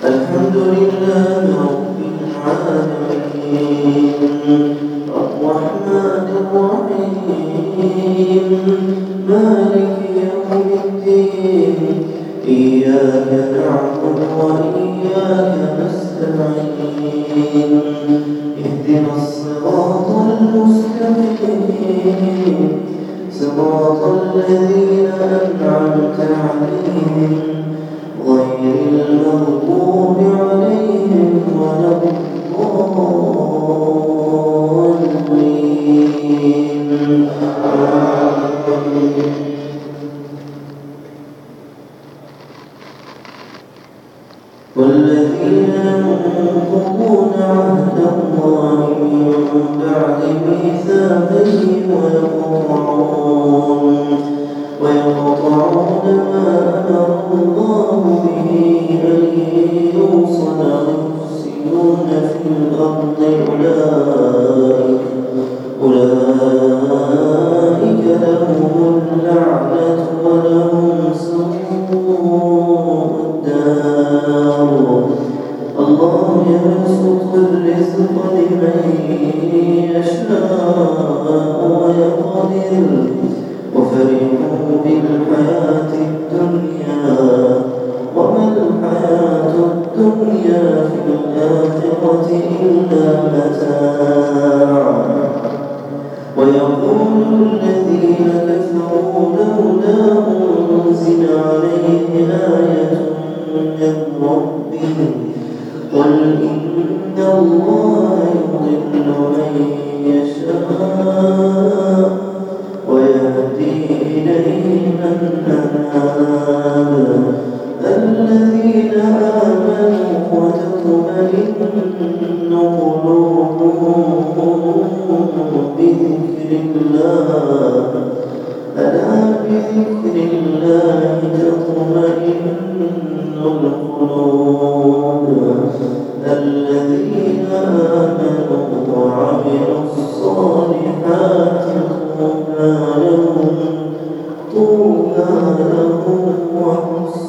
الحمد لله رب العالمين الرحمن الرحيم مالك يوم الدين إياك نعبد وإياك نستعين اهدنا الصراط المستقيم صراط الذين أنعمت عليهم غير المغضوب عليهم ولا الضالين. والذين ينقضون عهد الله من بعد ميثاقه ويقطعون ما أمر الله به أن يوصل ويفسدون في الأرض أولئك لهم اللعنة ولهم سوء الدار. الله يبسط الرزق لمن يشاء ويقدر وفرحوا بالحياة الدنيا وما الحياة الدنيا في الآخرة إلا متاع. ويقول الذين كفروا لولا أنزل عليه آية من ربه قل إن الله يضل من يشاء ويهدي إليه من أناب. الذين آمنوا وتطمئن قلوبهم بذكر الله ألا بذكر الله تطمئن القلوب. الذين آمنوا وعملوا الصالحات طوبى لهم وحسن